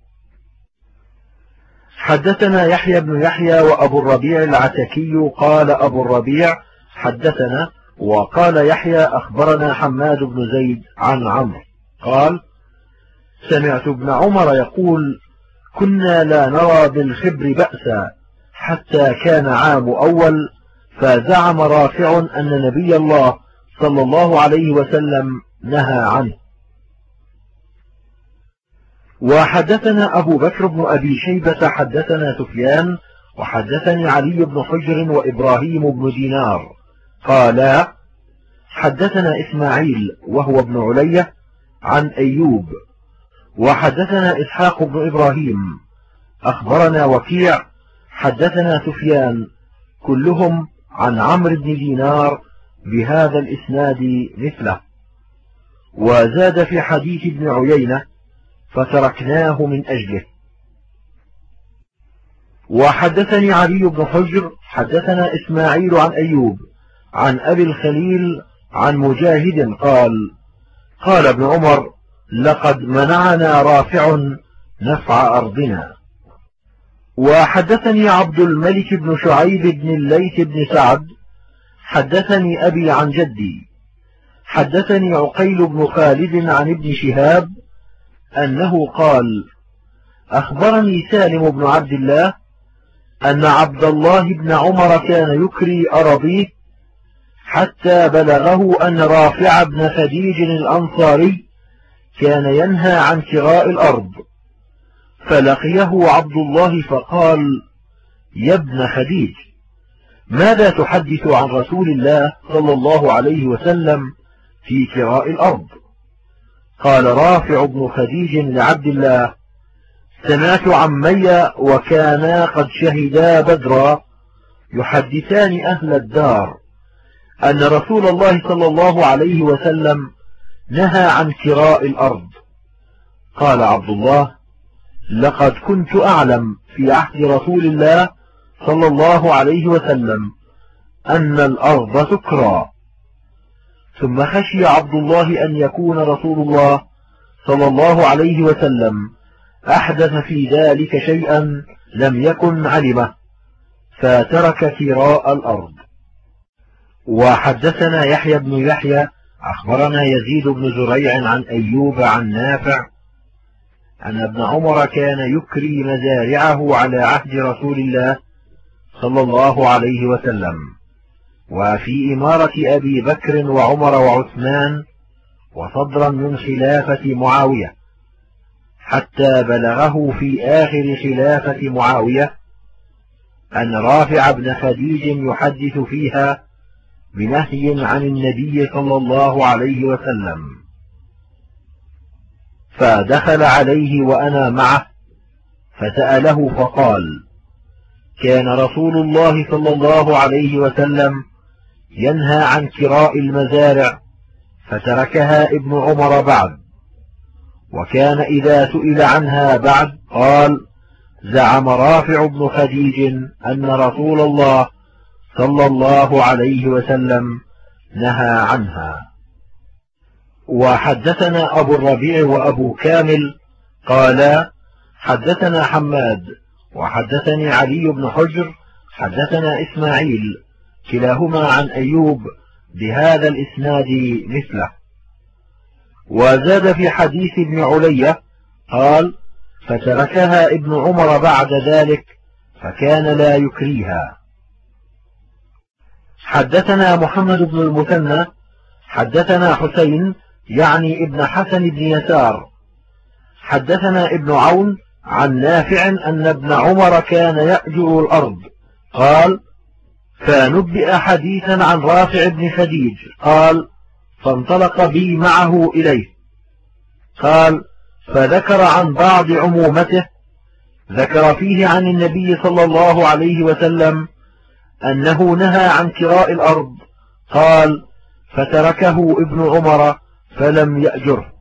S1: حدثنا يحيى بن يحيى وأبو الربيع العتكي قال أبو الربيع حدثنا، وقال يحيى أخبرنا حماد بن زيد عن عمرو قال: سمعت ابن عمر يقول: كنا لا نرى بالخبر بأسا حتى كان عام أول، فزعم رافع أن نبي الله صلى الله عليه وسلم نهى عنه. وحدثنا أبو بكر بن أبي شيبة حدثنا سفيان وحدثني علي بن حجر وإبراهيم بن دينار قالا: حدثنا إسماعيل وهو ابن علية عن أيوب، وحدثنا إسحاق بن إبراهيم أخبرنا وكيع حدثنا سفيان، كلهم عن عمرو بن دينار بهذا الإسناد مثله، وزاد في حديث ابن عيينة فتركناه من أجله. وحدثني علي بن حجر حدثنا إسماعيل عن أيوب عن أبي الخليل عن مجاهد قال: قال ابن عمر: لقد منعنا رافع نفع أرضنا. وحدثني عبد الملك بن شعيب بن الليث بن سعد حدثني أبي عن جدي حدثني عقيل بن خالد عن ابن شهاب أنه قال: أخبرني سالم بن عبد الله أن عبد الله بن عمر كان يكري أراضيه حتى بلغه أن رافع بن خديج الأنصاري كان ينهى عن كراء الأرض، فلقيه عبد الله فقال: يا ابن خديج، ماذا تحدث عن رسول الله صلى الله عليه وسلم في كراء الأرض؟ قال رافع بن خديج لعبد الله: سمعت عمي وكانا قد شهدا بدرا يحدثان أهل الدار أن رسول الله صلى الله عليه وسلم نهى عن كراء الأرض. قال عبد الله: لقد كنت أعلم في عهد رسول الله صلى الله عليه وسلم أن الأرض تكرى. ثم خشي عبد الله أن يكون رسول الله صلى الله عليه وسلم أحدث في ذلك شيئا لم يكن علمه، فترك كراء الأرض. وحدثنا يحيى بن يحيى أخبرنا يزيد بن زريع عن أيوب عن نافع أن ابن عمر كان يكري مزارعه على عهد رسول الله صلى الله عليه وسلم، وفي إمارة أبي بكر وعمر وعثمان، وصدرا من خلافة معاوية، حتى بلغه في آخر خلافة معاوية أن رافع بن خديج يحدث فيها بنهي عن النبي صلى الله عليه وسلم. فدخل عليه وأنا معه فسأله فقال: كان رسول الله صلى الله عليه وسلم ينهى عن كراء المزارع فتركها ابن عمر بعد، وكان إذا سئل عنها بعد قال: زعم رافع بن خديج أن رسول الله صلى الله عليه وسلم نهى عنها. وحدثنا أبو الربيع وأبو كامل قالا: حدثنا حماد وحدثني علي بن حجر حدثنا إسماعيل كلاهما عن أيوب بهذا الإسناد مثله. وزاد في حديث ابن علية قال: فتركها ابن عمر بعد ذلك فكان لا يكريها. حدثنا محمد بن المثنى حدثنا حسين يعني ابن حسن بن يسار حدثنا ابن عون عن نافع أن ابن عمر كان يأجر الأرض قال: فنبئ حديثا عن رافع بن خديج قال: فانطلق بي معه إليه. قال: فذكر عن بعض عمومته، ذكر فيه عن النبي صلى الله عليه وسلم أنه نهى عن كراء الأرض. قال: فتركه ابن عمر فلم يأجره.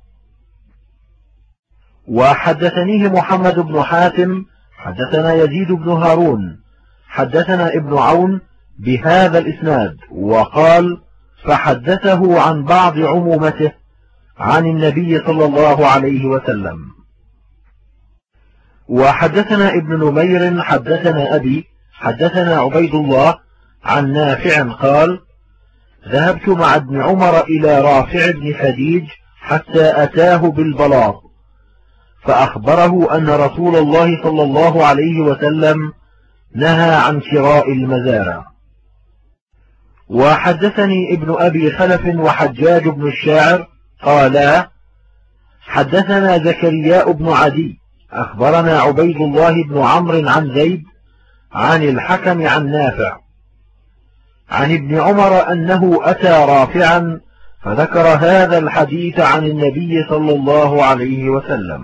S1: وحدثنيه محمد بن حاتم حدثنا يزيد بن هارون حدثنا ابن عون بهذا الإسناد، وقال: فحدثه عن بعض عمومته عن النبي صلى الله عليه وسلم. وحدثنا ابن نمير حدثنا أبي حدثنا عبيد الله عن نافع قال: ذهبت مع ابن عمر إلى رافع بن خديج حتى أتاه بالبلاط، فأخبره أن رسول الله صلى الله عليه وسلم نهى عن كراء المزارع. وحدثني ابن أبي خلف وحجاج بن الشاعر قالا: حدثنا زكرياء بن عدي أخبرنا عبيد الله بن عمرو عن زيد عن الحكم عن نافع عن ابن عمر أنه أتى رافعا فذكر هذا الحديث عن النبي صلى الله عليه وسلم.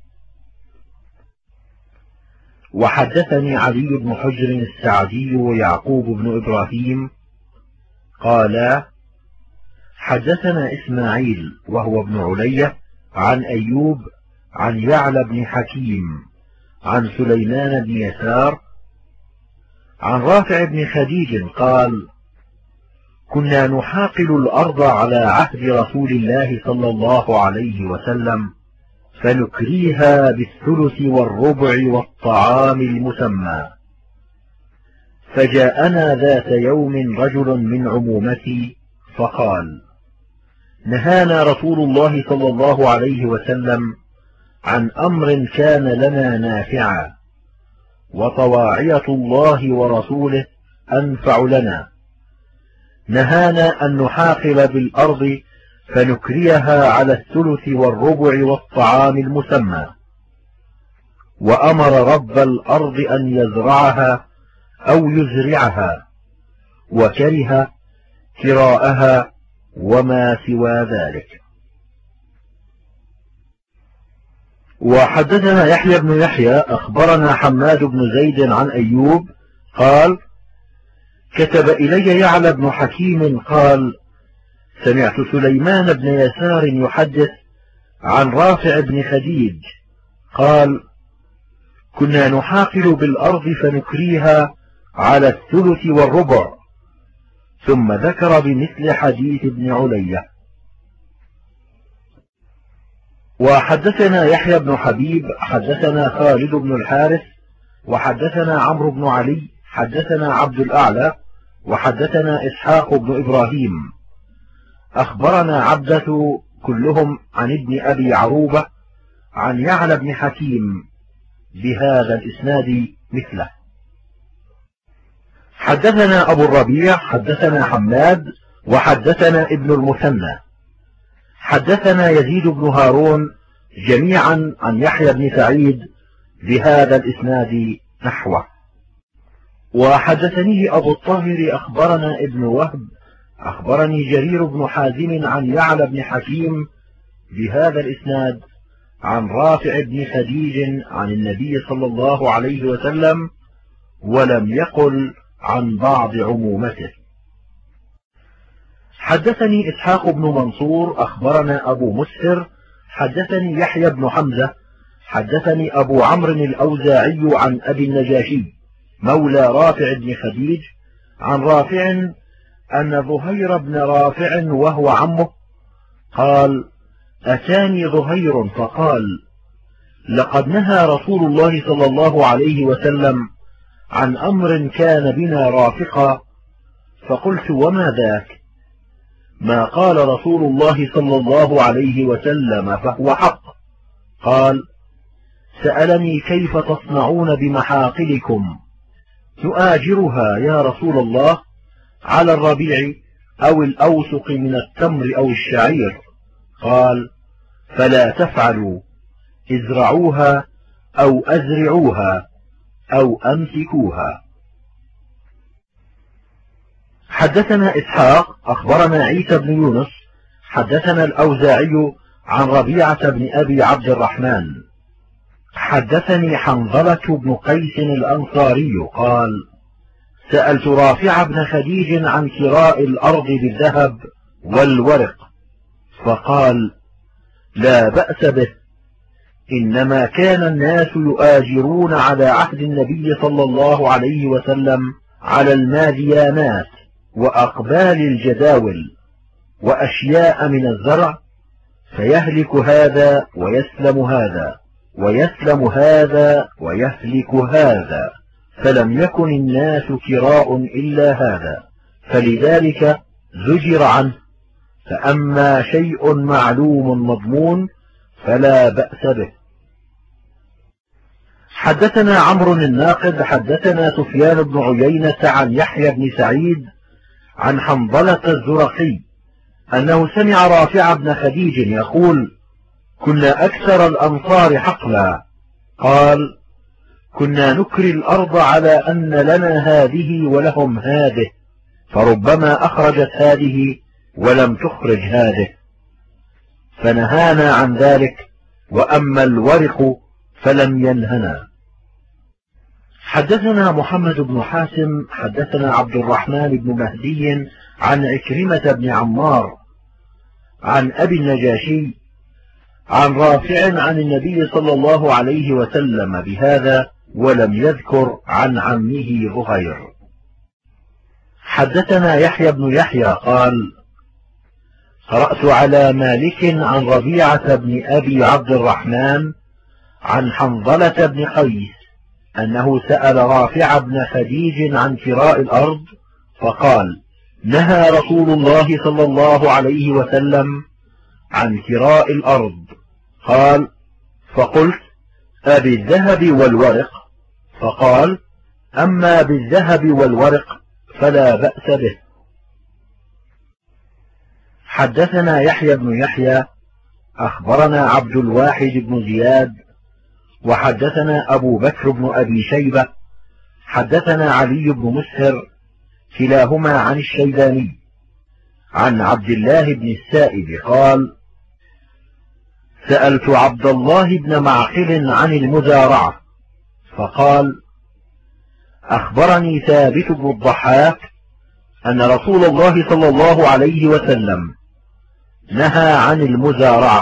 S1: وحدثني علي بن حجر السعدي ويعقوب بن إبراهيم قالا: حدثنا إسماعيل وهو ابن علية عن أيوب عن يعلى بن حكيم عن سليمان بن يسار عن رافع بن خديج قال: كنا نحاقل الأرض على عهد رسول الله صلى الله عليه وسلم فنكريها بالثلث والربع والطعام المسمى، فجاءنا ذات يوم رجل من عمومتي فقال: نهانا رسول الله صلى الله عليه وسلم عن أمر كان لنا نافعا، وطواعية الله ورسوله أنفع لنا، نهانا أن نحاقل بالأرض فنكريها على الثلث والربع والطعام المسمى، وأمر رب الأرض أن يزرعها أو يزرعها، وكره كراءها وما سوى ذلك. وحدثنا يحيى بن يحيى أخبرنا حماد بن زيد عن أيوب قال: كتب إلي يعلى بن حكيم قال: سمعت سليمان بن يسار يحدث عن رافع بن خديج قال: كنا نحاقل بالأرض فنكريها على الثلث والربع، ثم ذكر بمثل حديث ابن علية. وحدثنا يحيى بن حبيب حدثنا خالد بن الحارث وحدثنا عمرو بن علي حدثنا عبد الأعلى وحدثنا إسحاق بن إبراهيم أخبرنا عبدة كلهم عن ابن أبي عروبة عن يعلى بن حكيم بهذا الإسناد مثله. حدثنا أبو الربيع حدثنا حماد وحدثنا ابن المثنى حدثنا يزيد بن هارون جميعا عن يحيى بن سعيد بهذا الإسناد نحوه. وحدثني أبو الطاهر أخبرنا ابن وهب أخبرني جرير بن حازم عن يعلى بن حكيم بهذا الإسناد عن رافع بن خديج عن النبي صلى الله عليه وسلم ولم يقل عن بعض عمومته. حدثني إسحاق بن منصور أخبرنا أبو مسهر حدثني يحيى بن حمزة حدثني أبو عمرو الأوزاعي عن أبي النجاشي مولى رافع بن خديج عن رافع أن ظهير بن رافع وهو عمه قال: أتاني ظهير فقال: لقد نهى رسول الله صلى الله عليه وسلم عن أمر كان بنا رافقا. فقلت: وما ذاك؟ ما قال رسول الله صلى الله عليه وسلم فهو حق. قال: سألني كيف تصنعون بمحاقلكم؟ نؤاجرها يا رسول الله على الربيع أو الأوسق من التمر أو الشعير. قال: فلا تفعلوا، ازرعوها أو أزرعوها أو أمسكوها. حدثنا إسحاق أخبرنا عيسى بن يونس حدثنا الأوزاعي عن ربيعة بن أبي عبد الرحمن حدثني حنظلة بن قيس الأنصاري قال: سألت رافع بن خديج عن كراء الأرض بالذهب والورق، فقال: لا بأس به، إنما كان الناس يؤاجرون على عهد النبي صلى الله عليه وسلم على الماديانات وأقبال الجداول وأشياء من الزرع، فيهلك هذا ويسلم هذا ويسلم هذا ويهلك هذا، فلم يكن الناس كراء إلا هذا، فلذلك زجر عنه. فأما شيء معلوم مضمون فلا بأس به. حدثنا عمرو الناقد حدثنا سفيان بن عيينة عن يحيى بن سعيد عن حنظلة الزرقي أنه سمع رافع بن خديج يقول: كنا أكثر الأنصار حقلا. قال: كنا نكري الأرض على أن لنا هذه ولهم هذه، فربما أخرجت هذه ولم تخرج هذه، فنهانا عن ذلك، وأما الورق فلم ينهنا. حدثنا محمد بن حاتم حدثنا عبد الرحمن بن مهدي عن عكرمة بن عمار عن أبي النجاشي عن رافع عن النبي صلى الله عليه وسلم بهذا، ولم يذكر عن عمه ظهير. حدثنا يحيى بن يحيى قال: قرأت على مالك عن ربيعة بن أبي عبد الرحمن عن حنظلة بن قيس أنه سأل رافع بن خديج عن كراء الأرض، فقال: نهى رسول الله صلى الله عليه وسلم عن كراء الأرض. قال: فقلت: أبي الذهب والورق؟ فقال: أما بالذهب والورق فلا بأس به. حدثنا يحيى بن يحيى أخبرنا عبد الواحد بن زياد وحدثنا أبو بكر بن أبي شيبة حدثنا علي بن مسهر كلاهما عن الشيباني عن عبد الله بن السائب قال: سألت عبد الله بن معقل عن المزارعة، فقال: أخبرني ثابت بن الضحاك أن رسول الله صلى الله عليه وسلم نهى عن المزارعة.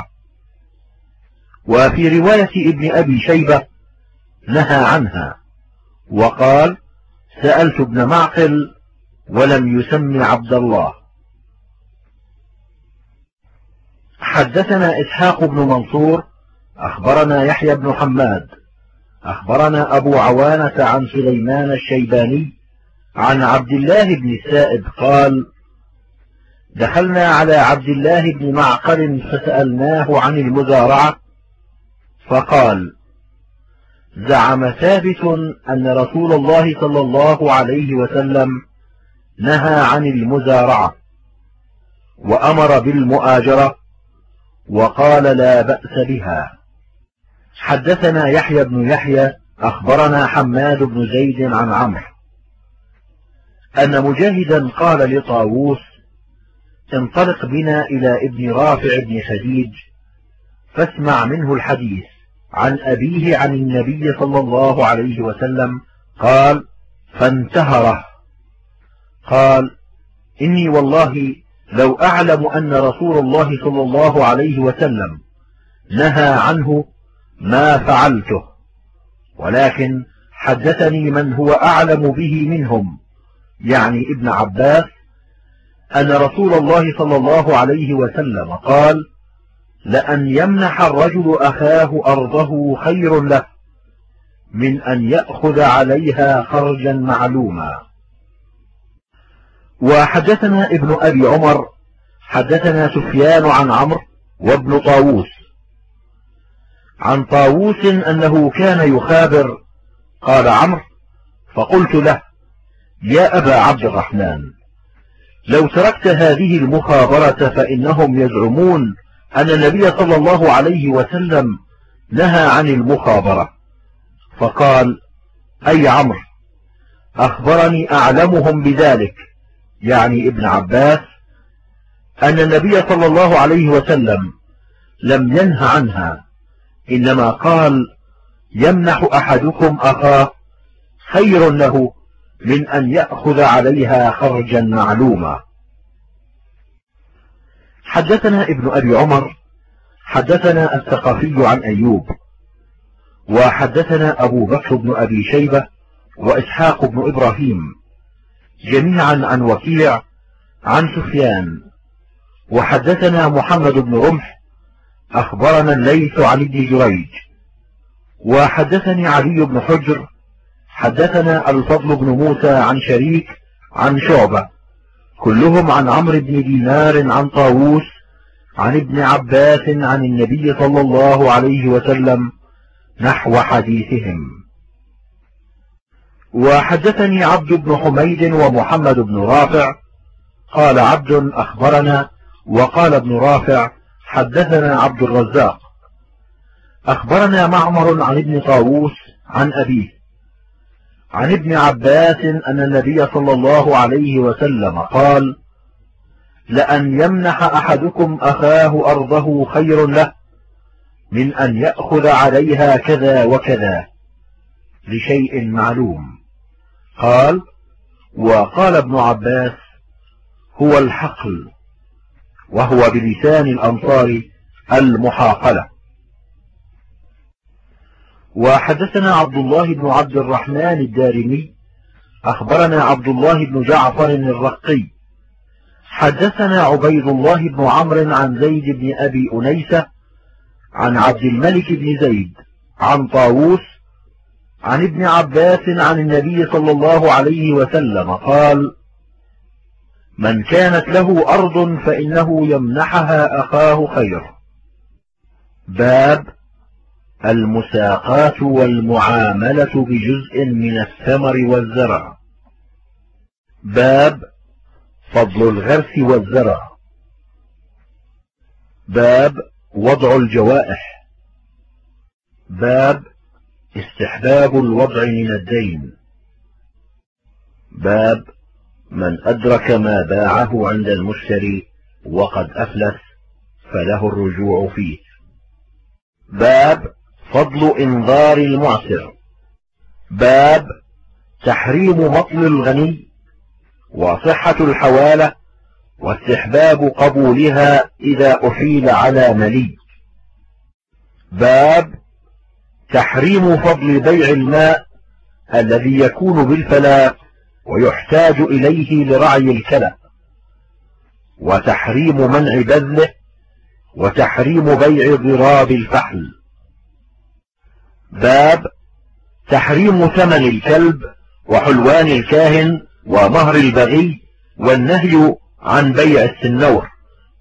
S1: وفي رواية ابن أبي شيبة نهى عنها، وقال: سألت ابن معقل ولم يسم عبد الله. حدثنا إسحاق بن منصور أخبرنا يحيى بن حماد أخبرنا أبو عوانة عن سليمان الشيباني عن عبد الله بن السائب قال: دخلنا على عبد الله بن معقل فسألناه عن المزارعة، فقال: زعم ثابت أن رسول الله صلى الله عليه وسلم نهى عن المزارعة وأمر بالمؤاجرة وقال لا بأس بها. حدثنا يحيى بن يحيى أخبرنا حماد بن زيد عن عمرو أن مجاهدا قال لطاووس: انطلق بنا إلى ابن رافع بن خديج فاسمع منه الحديث عن أبيه عن النبي صلى الله عليه وسلم قال: فانتهره. قال: إني والله لو أعلم أن رسول الله صلى الله عليه وسلم نهى عنه ما فعلته، ولكن حدثني من هو أعلم به منهم، يعني ابن عباس، أن رسول الله صلى الله عليه وسلم قال: لأن يمنح الرجل أخاه أرضه خير له من أن يأخذ عليها خرجا معلوما. وحدثنا ابن أبي عمر حدثنا سفيان عن عمرو وابن طاووس عن طاووس أنه كان يخابر. قال عمرو: فقلت له: يا أبا عبد الرحمن، لو تركت هذه المخابرة فإنهم يزعمون أن النبي صلى الله عليه وسلم نهى عن المخابرة. فقال: أي عمرو، أخبرني أعلمهم بذلك، يعني ابن عباس، أن النبي صلى الله عليه وسلم لم ينه عنها، إنما قال: يمنح أحدكم أخاه خير له من أن يأخذ عليها خرجا معلوما. حدثنا ابن أبي عمر حدثنا الثقفي عن أيوب، وحدثنا أبو بكر بن أبي شيبة وإسحاق بن إبراهيم جميعا عن وكيع عن سفيان. وحدثنا محمد بن رمح أخبرنا الليث عن ابن جريج. وحدثني علي بن حجر حدثنا الفضل بن موسى عن شريك عن شعبة، كلهم عن عمرو بن دينار عن طاووس عن ابن عباس عن النبي صلى الله عليه وسلم نحو حديثهم. وحدثني عبد بن حميد ومحمد بن رافع قال عبد أخبرنا، وقال ابن رافع حدثنا عبد الرزاق أخبرنا معمر عن ابن طاووس عن أبيه عن ابن عباس أن النبي صلى الله عليه وسلم قال: لأن يمنح أحدكم أخاه أرضه خير له من أن يأخذ عليها كذا وكذا لشيء معلوم. قال: وقال ابن عباس: هو الحقل، وهو بلسان الأنصار المحاقلة. وحدثنا عبد الله بن عبد الرحمن الدارمي أخبرنا عبد الله بن جعفر الرقي حدثنا عبيد الله بن عمرو عن زيد بن أبي أنيسة عن عبد الملك بن زيد عن طاووس عن ابن عباس عن النبي صلى الله عليه وسلم قال: من كانت له أرض فإنه يمنحها أخاه خير. باب المساقات والمعاملة بجزء من الثمر والزرع. باب فضل الغرس والزرع. باب وضع الجوائح. باب استحباب الوضع من الدين. باب من أدرك ما باعه عند المشتري وقد أفلس فله الرجوع فيه. باب فضل إنظار المعسر. باب تحريم مطل الغني وصحة الحوالة واستحباب قبولها إذا أحيل على ملي. باب تحريم فضل بيع الماء الذي يكون بالفلاة ويحتاج إليه لرعي الكلى، وتحريم منع بذله، وتحريم بيع ضراب الفحل. باب تحريم ثمن الكلب وحلوان الكاهن ومهر البغي والنهي عن بيع السنور.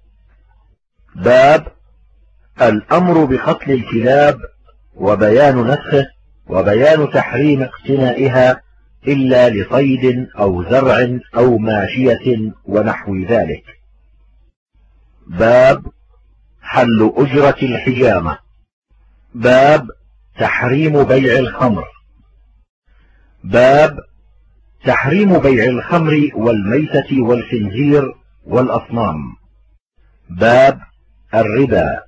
S1: باب الأمر بقتل الكلاب وبيان نسخه وبيان تحريم اقتنائها إلا لصيد أو زرع أو ماشية ونحو ذلك. باب حل أجرة الحجامة. باب تحريم بيع الخمر. باب تحريم بيع الخمر والميتة والخنزير والأصنام. باب الربا.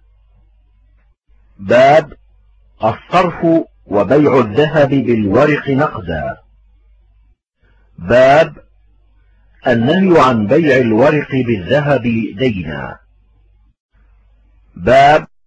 S1: باب الصرف وبيع الذهب بالورق نقدا. باب النهي عن بيع الورق بالذهب دينا. باب